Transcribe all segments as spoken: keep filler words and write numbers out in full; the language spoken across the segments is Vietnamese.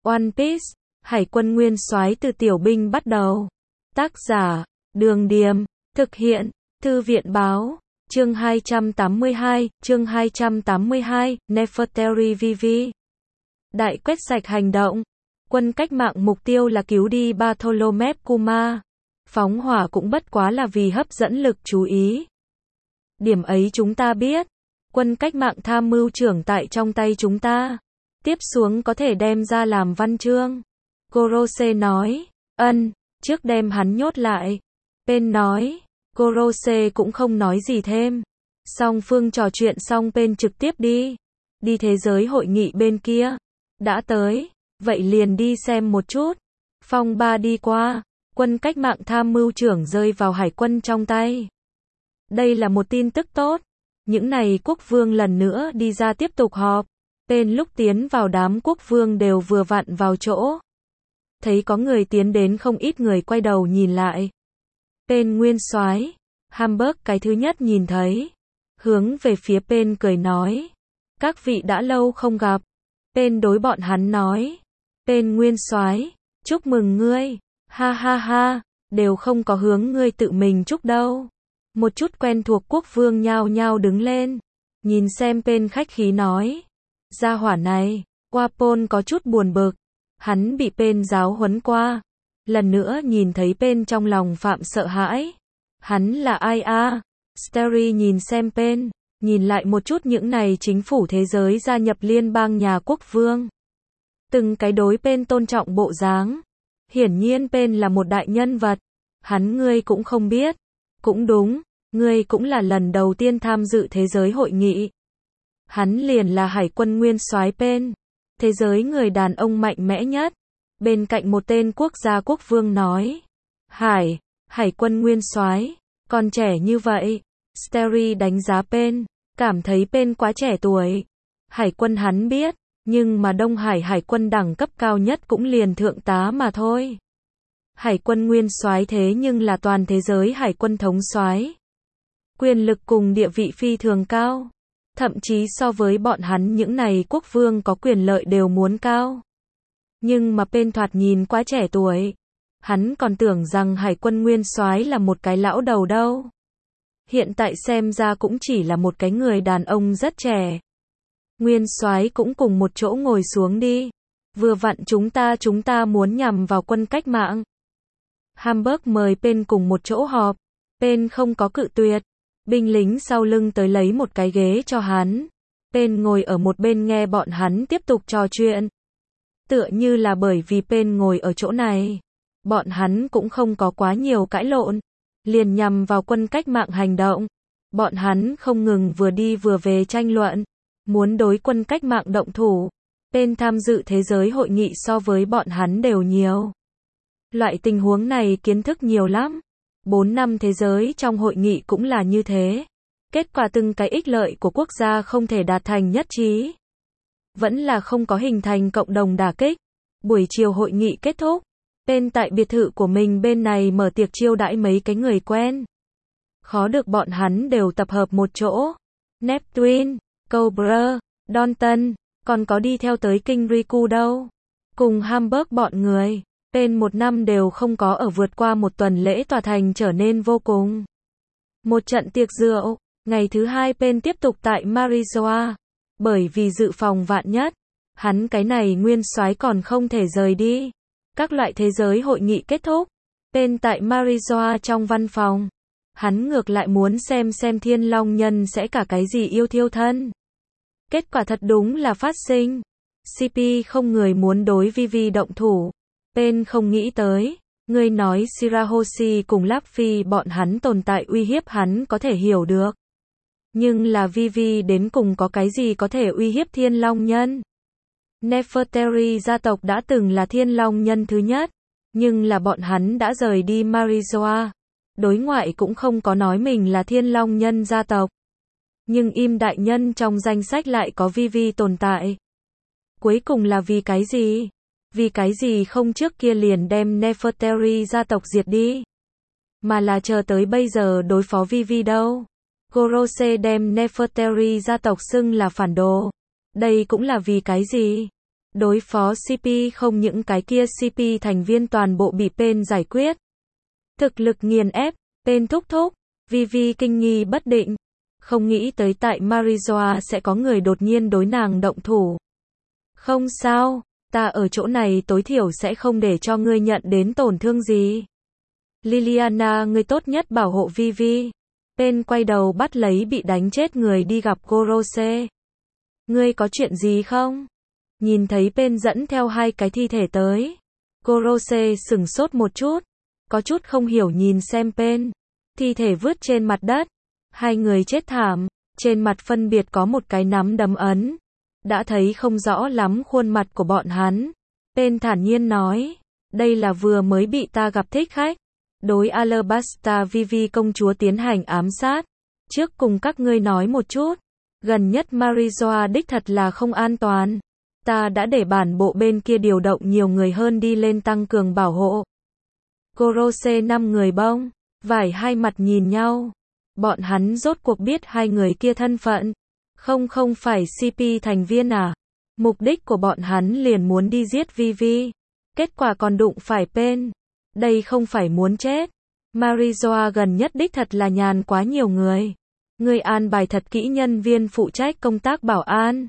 One Piece, Hải quân nguyên soái từ tiểu binh bắt đầu. Tác giả, Đường Điềm, thực hiện, Thư viện Báo, chương hai trăm tám mươi hai, chương hai trăm tám mươi hai, Nefertari Vivi. Đại quét sạch hành động. Quân cách mạng mục tiêu là cứu đi Bartholomew Kuma. Phóng hỏa cũng bất quá là vì hấp dẫn lực chú ý. Điểm ấy chúng ta biết. Quân cách mạng tham mưu trưởng tại trong tay chúng ta. Tiếp xuống có thể đem ra làm văn chương. Gorose nói. Ân, trước đem hắn nhốt lại. Pen nói. Gorose cũng không nói gì thêm. Song phương trò chuyện xong Pen trực tiếp đi. Đi thế giới hội nghị bên kia. Đã tới. Vậy liền đi xem một chút. Phong ba đi qua. Quân cách mạng tham mưu trưởng rơi vào hải quân trong tay. Đây là một tin tức tốt. Những này quốc vương lần nữa đi ra tiếp tục họp. Pen lúc tiến vào đám quốc vương đều vừa vặn vào chỗ. Thấy có người tiến đến không ít người quay đầu nhìn lại. Pen nguyên soái, Hamburg cái thứ nhất nhìn thấy. Hướng về phía Pen cười nói. Các vị đã lâu không gặp. Pen đối bọn hắn nói. Pen nguyên soái, chúc mừng ngươi. Ha ha ha, đều không có hướng ngươi tự mình chúc đâu. Một chút quen thuộc quốc vương nhao nhao đứng lên. Nhìn xem Pen khách khí nói. Gia hỏa này, Wapol có chút buồn bực. Hắn bị Pen giáo huấn qua. Lần nữa nhìn thấy Pen trong lòng phạm sợ hãi. Hắn là ai a? Starry nhìn xem Pen, nhìn lại một chút những này chính phủ thế giới gia nhập liên bang nhà quốc vương. Từng cái đối Pen tôn trọng bộ dáng. Hiển nhiên Pen là một đại nhân vật. Hắn ngươi cũng không biết. Cũng đúng, ngươi cũng là lần đầu tiên tham dự thế giới hội nghị. Hắn liền là hải quân nguyên soái Pen. Thế giới người đàn ông mạnh mẽ nhất. Bên cạnh một tên quốc gia quốc vương nói. Hải, hải quân nguyên soái, còn trẻ như vậy. Starry đánh giá Pen, cảm thấy Pen quá trẻ tuổi. Hải quân hắn biết, nhưng mà Đông Hải hải quân đẳng cấp cao nhất cũng liền thượng tá mà thôi. Hải quân nguyên soái thế nhưng là toàn thế giới hải quân thống soái. Quyền lực cùng địa vị phi thường cao. Thậm chí so với bọn hắn những này quốc vương có quyền lợi đều muốn cao. Nhưng mà Pen thoạt nhìn quá trẻ tuổi. Hắn còn tưởng rằng hải quân nguyên soái là một cái lão đầu đâu. Hiện tại xem ra cũng chỉ là một cái người đàn ông rất trẻ. Nguyên soái cũng cùng một chỗ ngồi xuống đi. Vừa vặn chúng ta chúng ta muốn nhằm vào quân cách mạng. Hamburg mời Pen cùng một chỗ họp. Pen không có cự tuyệt. Binh lính sau lưng tới lấy một cái ghế cho hắn. Pen ngồi ở một bên nghe bọn hắn tiếp tục trò chuyện. Tựa như là bởi vì Pen ngồi ở chỗ này. Bọn hắn cũng không có quá nhiều cãi lộn. Liền nhằm vào quân cách mạng hành động. Bọn hắn không ngừng vừa đi vừa về tranh luận. Muốn đối quân cách mạng động thủ. Pen tham dự thế giới hội nghị so với bọn hắn đều nhiều. Loại tình huống này kiến thức nhiều lắm. Bốn năm thế giới trong hội nghị cũng là như thế. Kết quả từng cái ích lợi của quốc gia không thể đạt thành nhất trí. Vẫn là không có hình thành cộng đồng đả kích. Buổi chiều hội nghị kết thúc. Pen tại biệt thự của mình bên này mở tiệc chiêu đãi mấy cái người quen. Khó được bọn hắn đều tập hợp một chỗ. Neptune, Cobra, Dalton, còn có đi theo tới kinh Riku đâu. Cùng Hamburg bọn người. Pen một năm đều không có ở vượt qua một tuần lễ tòa thành trở nên vô cùng. Một trận tiệc rượu, ngày thứ hai Pen tiếp tục tại Marizoa. Bởi vì dự phòng vạn nhất, hắn cái này nguyên soái còn không thể rời đi. Các loại thế giới hội nghị kết thúc. Pen tại Marizoa trong văn phòng. Hắn ngược lại muốn xem xem Thiên Long Nhân sẽ cả cái gì yêu thiêu thân. Kết quả thật đúng là phát sinh. xê pê không người muốn đối Vivi động thủ. Pen không nghĩ tới, ngươi nói Shirahoshi cùng Luffy bọn hắn tồn tại uy hiếp hắn có thể hiểu được. Nhưng là Vivi đến cùng có cái gì có thể uy hiếp Thiên Long Nhân? Nefertari gia tộc đã từng là Thiên Long Nhân thứ nhất, nhưng là bọn hắn đã rời đi Marizoa. Đối ngoại cũng không có nói mình là Thiên Long Nhân gia tộc. Nhưng im đại nhân trong danh sách lại có Vivi tồn tại. Cuối cùng là vì cái gì? Vì cái gì không trước kia liền đem Nefertari gia tộc diệt đi? Mà là chờ tới bây giờ đối phó Vivi đâu? Gorose đem Nefertari gia tộc xưng là phản đồ. Đây cũng là vì cái gì? Đối phó xê pê không những cái kia xê pê thành viên toàn bộ bị Pain giải quyết. Thực lực nghiền ép, Pain thúc thúc, Vivi kinh nghi bất định. Không nghĩ tới tại Marijoa sẽ có người đột nhiên đối nàng động thủ. Không sao, ta ở chỗ này tối thiểu sẽ không để cho ngươi nhận đến tổn thương gì. Liliana, ngươi tốt nhất bảo hộ Vivi. Pain quay đầu bắt lấy bị đánh chết người đi gặp Gorose. Ngươi có chuyện gì không? Nhìn thấy Pain dẫn theo hai cái thi thể tới. Gorose sửng sốt một chút. Có chút không hiểu nhìn xem Pain. Thi thể vứt trên mặt đất. Hai người chết thảm. Trên mặt phân biệt có một cái nắm đấm ấn. Đã thấy không rõ lắm khuôn mặt của bọn hắn. Pain thản nhiên nói. Đây là vừa mới bị ta gặp thích khách. Đối Alabasta Vivi công chúa tiến hành ám sát. Trước cùng các ngươi nói một chút. Gần nhất Marijoa đích thật là không an toàn. Ta đã để bản bộ bên kia điều động nhiều người hơn đi lên tăng cường bảo hộ. Gorose năm người bông. Vải hai mặt nhìn nhau. Bọn hắn rốt cuộc biết hai người kia thân phận. Không không phải xê pê thành viên à. Mục đích của bọn hắn liền muốn đi giết Vivi. Kết quả còn đụng phải Pain. Đây không phải muốn chết. Marijoa gần nhất đích thật là nhàn quá nhiều người. Người an bài thật kỹ nhân viên phụ trách công tác bảo an.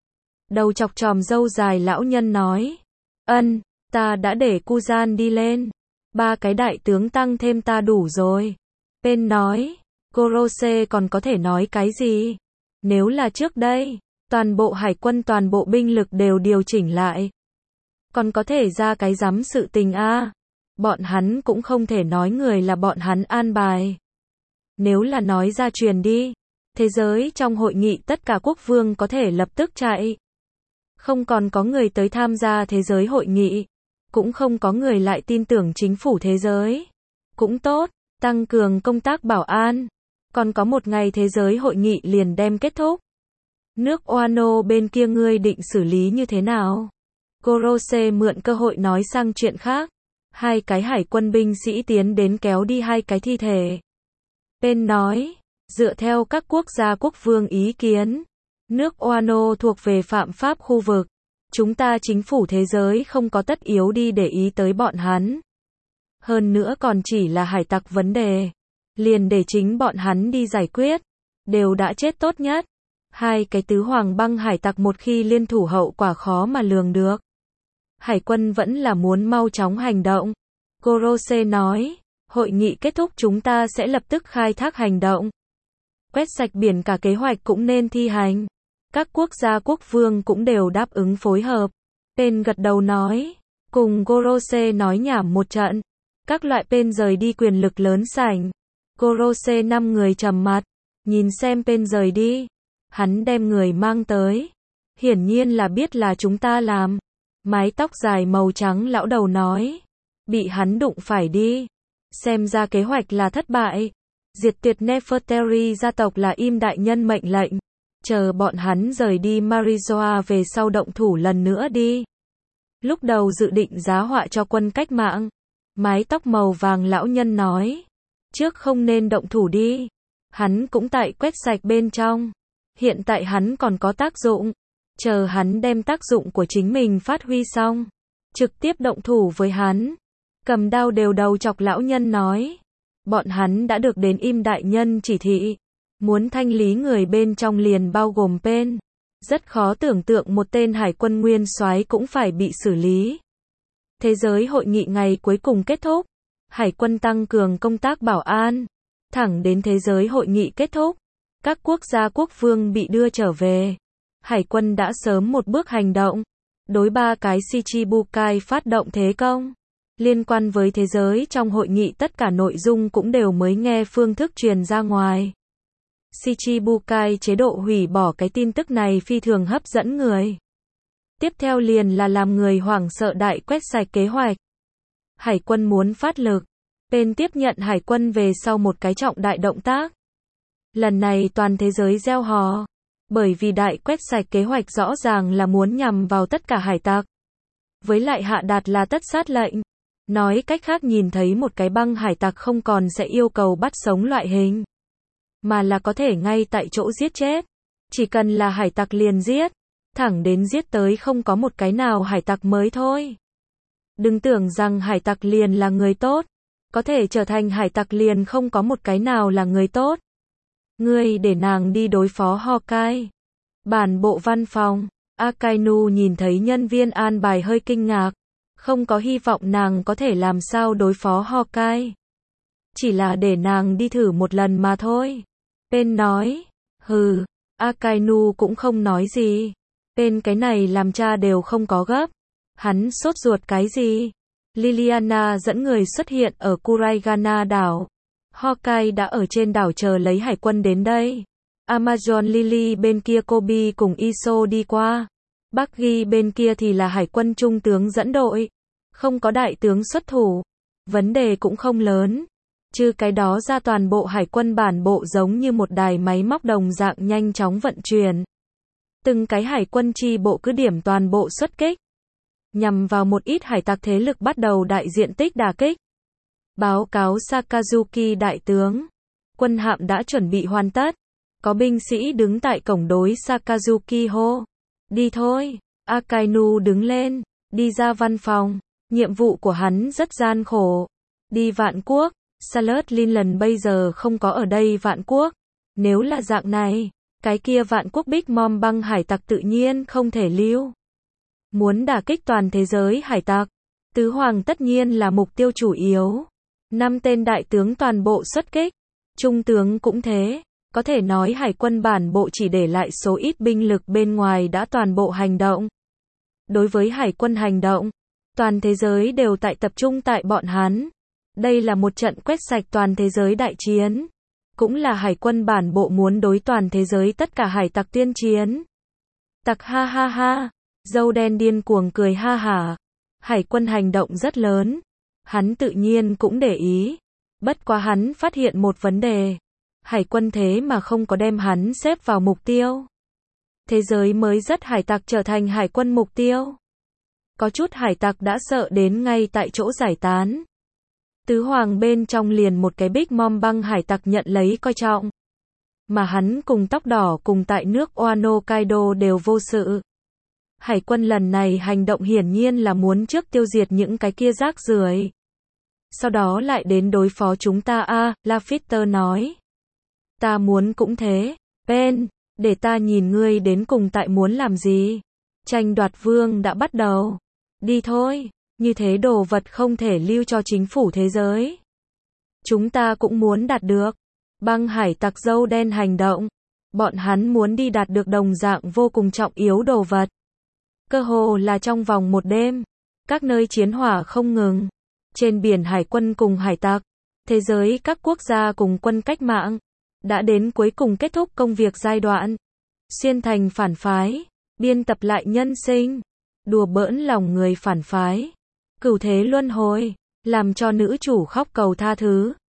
Đầu chọc tròm râu dài lão nhân nói. Ân, ta đã để Kuzan đi lên. Ba cái đại tướng tăng thêm ta đủ rồi. Pain nói. Gorose còn có thể nói cái gì? Nếu là trước đây, toàn bộ hải quân toàn bộ binh lực đều điều chỉnh lại. Còn có thể ra cái rắm sự tình a à? Bọn hắn cũng không thể nói người là bọn hắn an bài. Nếu là nói ra truyền đi, thế giới trong hội nghị tất cả quốc vương có thể lập tức chạy. Không còn có người tới tham gia thế giới hội nghị. Cũng không có người lại tin tưởng chính phủ thế giới. Cũng tốt, tăng cường công tác bảo an. Còn có một ngày thế giới hội nghị liền đem kết thúc. Nước Wano bên kia ngươi định xử lý như thế nào? Gorose mượn cơ hội nói sang chuyện khác. Hai cái hải quân binh sĩ tiến đến kéo đi hai cái thi thể. Pain nói, dựa theo các quốc gia quốc vương ý kiến, nước Wano thuộc về phạm pháp khu vực. Chúng ta chính phủ thế giới không có tất yếu đi để ý tới bọn hắn. Hơn nữa còn chỉ là hải tặc vấn đề. Liền để chính bọn hắn đi giải quyết. Đều đã chết tốt nhất. Hai cái tứ hoàng băng hải tặc một khi liên thủ hậu quả khó mà lường được. Hải quân vẫn là muốn mau chóng hành động. Gorose nói, hội nghị kết thúc chúng ta sẽ lập tức khai thác hành động. Quét sạch biển cả kế hoạch cũng nên thi hành. Các quốc gia quốc vương cũng đều đáp ứng phối hợp. Pain gật đầu nói, cùng Gorose nói nhảm một trận. Các loại Pain rời đi quyền lực lớn sảnh. Gorose năm người trầm mặt, nhìn xem Pain rời đi. Hắn đem người mang tới. Hiển nhiên là biết là chúng ta làm. Mái tóc dài màu trắng lão đầu nói. Bị hắn đụng phải đi. Xem ra kế hoạch là thất bại. Diệt tuyệt Nefertari gia tộc là im đại nhân mệnh lệnh. Chờ bọn hắn rời đi Marijoa về sau động thủ lần nữa đi. Lúc đầu dự định giá họa cho quân cách mạng. Mái tóc màu vàng lão nhân nói. Trước không nên động thủ đi. Hắn cũng tại quét sạch bên trong. Hiện tại hắn còn có tác dụng. Chờ hắn đem tác dụng của chính mình phát huy xong. Trực tiếp động thủ với hắn. Cầm đao đều đầu chọc lão nhân nói. Bọn hắn đã được đến im đại nhân chỉ thị. Muốn thanh lý người bên trong liền bao gồm Pain. Rất khó tưởng tượng một tên hải quân nguyên soái cũng phải bị xử lý. Thế giới hội nghị ngày cuối cùng kết thúc. Hải quân tăng cường công tác bảo an. Thẳng đến thế giới hội nghị kết thúc. Các quốc gia quốc vương bị đưa trở về. Hải quân đã sớm một bước hành động. Đối ba cái Shichibukai phát động thế công. Liên quan với thế giới trong hội nghị tất cả nội dung cũng đều mới nghe phương thức truyền ra ngoài. Shichibukai chế độ hủy bỏ cái tin tức này phi thường hấp dẫn người. Tiếp theo liền là làm người hoảng sợ đại quét sạch kế hoạch. Hải quân muốn phát lực. Pain tiếp nhận hải quân về sau một cái trọng đại động tác. Lần này toàn thế giới reo hò. Bởi vì đại quét sạch kế hoạch rõ ràng là muốn nhằm vào tất cả hải tặc. Với lại hạ đạt là tất sát lệnh. Nói cách khác nhìn thấy một cái băng hải tặc không còn sẽ yêu cầu bắt sống loại hình. Mà là có thể ngay tại chỗ giết chết. Chỉ cần là hải tặc liền giết. thẳng đến giết tới không có một cái nào hải tặc mới thôi. Đừng tưởng rằng hải tặc liền là người tốt, có thể trở thành hải tặc liền không có một cái nào là người tốt. Ngươi để nàng đi đối phó Hawkeye. Bản bộ văn phòng, Akainu nhìn thấy nhân viên an bài hơi kinh ngạc, không có hy vọng nàng có thể làm sao đối phó Hawkeye. Chỉ là để nàng đi thử một lần mà thôi. Pen nói, hừ, Akainu cũng không nói gì. Pen cái này làm cha đều không có gấp. Hắn sốt ruột cái gì? Liliana dẫn người xuất hiện ở Kuraigana đảo. Hawkeye đã ở trên đảo chờ lấy hải quân đến đây. Amazon Lily bên kia Kobe cùng Iso đi qua. Bucky bên kia thì là hải quân trung tướng dẫn đội. Không có đại tướng xuất thủ. Vấn đề cũng không lớn. Chứ cái đó ra toàn bộ hải quân bản bộ giống như một đài máy móc đồng dạng nhanh chóng vận chuyển. Từng cái hải quân chi bộ cứ điểm toàn bộ xuất kích. Nhằm vào một ít hải tặc thế lực bắt đầu đại diện tích đả kích. Báo cáo Sakazuki đại tướng. Quân hạm đã chuẩn bị hoàn tất. Có binh sĩ đứng tại cổng đối Sakazuki hô. Đi thôi. Akainu đứng lên. Đi ra văn phòng. Nhiệm vụ của hắn rất gian khổ. Đi Vạn Quốc. Salad Linland bây giờ không có ở đây Vạn Quốc. Nếu là dạng này, cái kia Vạn Quốc Big Mom băng hải tặc tự nhiên không thể lưu. Muốn đả kích toàn thế giới hải tặc, Tứ Hoàng tất nhiên là mục tiêu chủ yếu. Năm tên đại tướng toàn bộ xuất kích, trung tướng cũng thế. Có thể nói hải quân bản bộ chỉ để lại số ít binh lực bên ngoài đã toàn bộ hành động. Đối với hải quân hành động, toàn thế giới đều tại tập trung tại bọn hắn. Đây là một trận quét sạch toàn thế giới đại chiến. Cũng là hải quân bản bộ muốn đối toàn thế giới tất cả hải tặc tuyên chiến. Tặc ha ha ha. Dâu đen điên cuồng cười ha hả. Hải quân hành động rất lớn. Hắn tự nhiên cũng để ý. Bất quá hắn phát hiện một vấn đề. Hải quân thế mà không có đem hắn xếp vào mục tiêu. Thế giới mới rất hải tặc trở thành hải quân mục tiêu. Có chút hải tặc đã sợ đến ngay tại chỗ giải tán. Tứ Hoàng bên trong liền một cái Big Mom băng hải tặc nhận lấy coi trọng. Mà hắn cùng tóc đỏ cùng tại nước Wano Kaido đều vô sự. Hải quân lần này hành động hiển nhiên là muốn trước tiêu diệt những cái kia rác rưởi. Sau đó lại đến đối phó chúng ta a, à, Lafitte nói. Ta muốn cũng thế. Pen, để ta nhìn ngươi đến cùng tại muốn làm gì. Tranh đoạt vương đã bắt đầu. Đi thôi. Như thế đồ vật không thể lưu cho chính phủ thế giới. Chúng ta cũng muốn đạt được. Băng hải tặc dâu đen hành động. Bọn hắn muốn đi đạt được đồng dạng vô cùng trọng yếu đồ vật. Cơ hồ là trong vòng một đêm. Các nơi chiến hỏa không ngừng. Trên biển hải quân cùng hải tặc. Thế giới các quốc gia cùng quân cách mạng. Đã đến cuối cùng kết thúc công việc giai đoạn. Xuyên thành phản phái. Biên tập lại nhân sinh. Đùa bỡn lòng người phản phái. Cửu thế luân hồi, làm cho nữ chủ khóc cầu tha thứ.